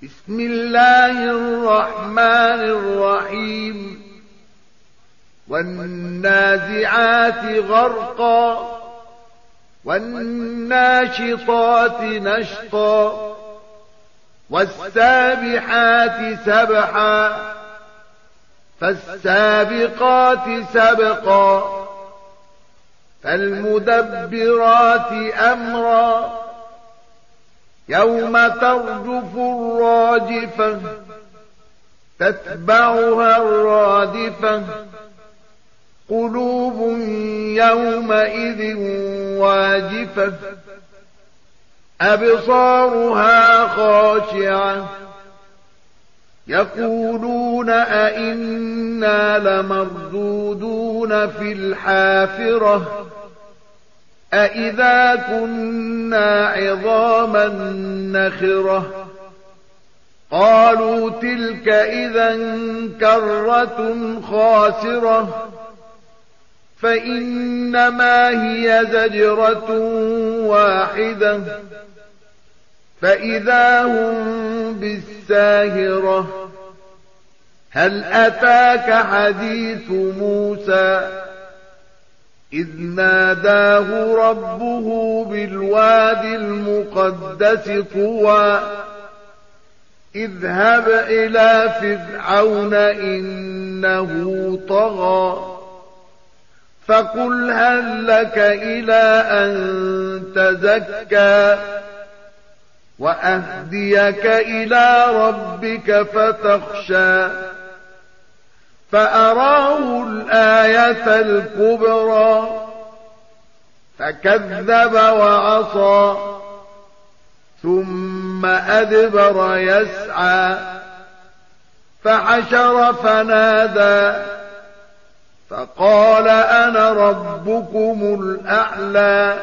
بسم الله الرحمن الرحيم والنازعات غرقا والناشطات نشطا والسابحات سبحا فالسابقات سبقا فالمدبرات أمرا يوم ترجف الراجفة تتبعها الرادفة قلوب يومئذ واجفة أبصارها خاشعة يقولون أئنا لمردودون في الحافرة أئذا كنا عظاما نخرة قالوا تلك إذا كرة خاسرة فإنما هي زجرة واحدة فإذا هم بالساهرة هل أتاك حديث موسى إذ ناداه ربه بالواد المقدس طوى اذهب إلى فرعون إنه طغى فقل هل لك إلى أن تزكى وأهديك إلى ربك فتخشى فأراه الآية الكبرى فكذب وعصى ثم أدبر يسعى فحشر فنادى فقال أنا ربكم الأعلى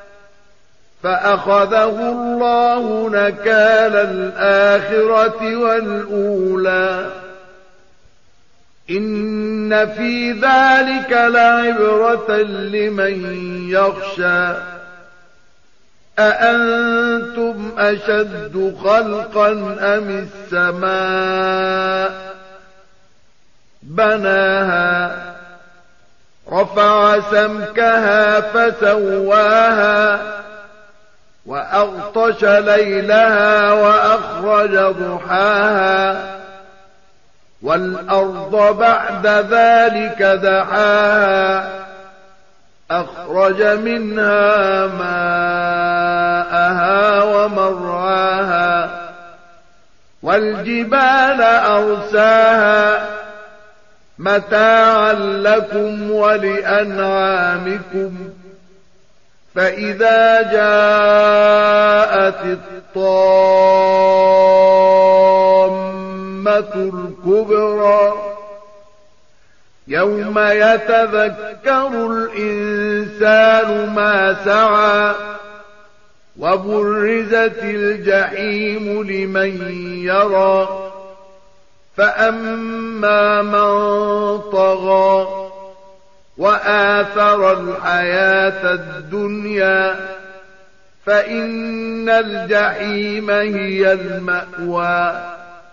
فأخذه الله نكال الآخرة والأولى إن في ذلك لعبرة لمن يخشى أأنتم أشد خلقا أم السماء بناها رفع سمكها فسواها وأغطش ليلها وأخرج ضحاها والأرض بعد ذلك دحاها أخرج منها ماءها ومرعاها والجبال أرساها متاعا لكم ولأنعامكم فإذا جاءت الطامة الكبرى يوم يتذكر الإنسان ما سعى وبرزت الجحيم لمن يرى فأما من طغى وآثر الحياة الدنيا فإن الجحيم هي المأوى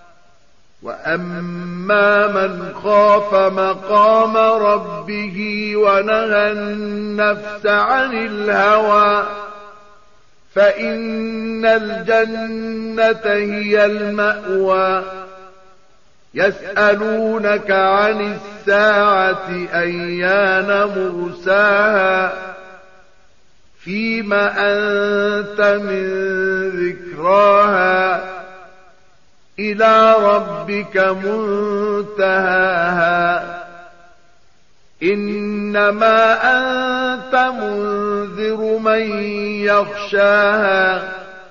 وأما من خاف مقام ربه ونهى النفس عن الهوى فإن الجنة هي المأوى يسألونك عن الساعة أيان مرساها فيما أنت من ذكراها إلى ربك منتهاها إنما أنت منذر من يخشاها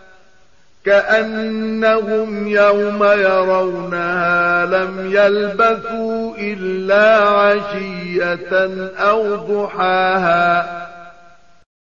كأنهم يوم يرونها لم يلبثوا إلا عشية أو ضحاها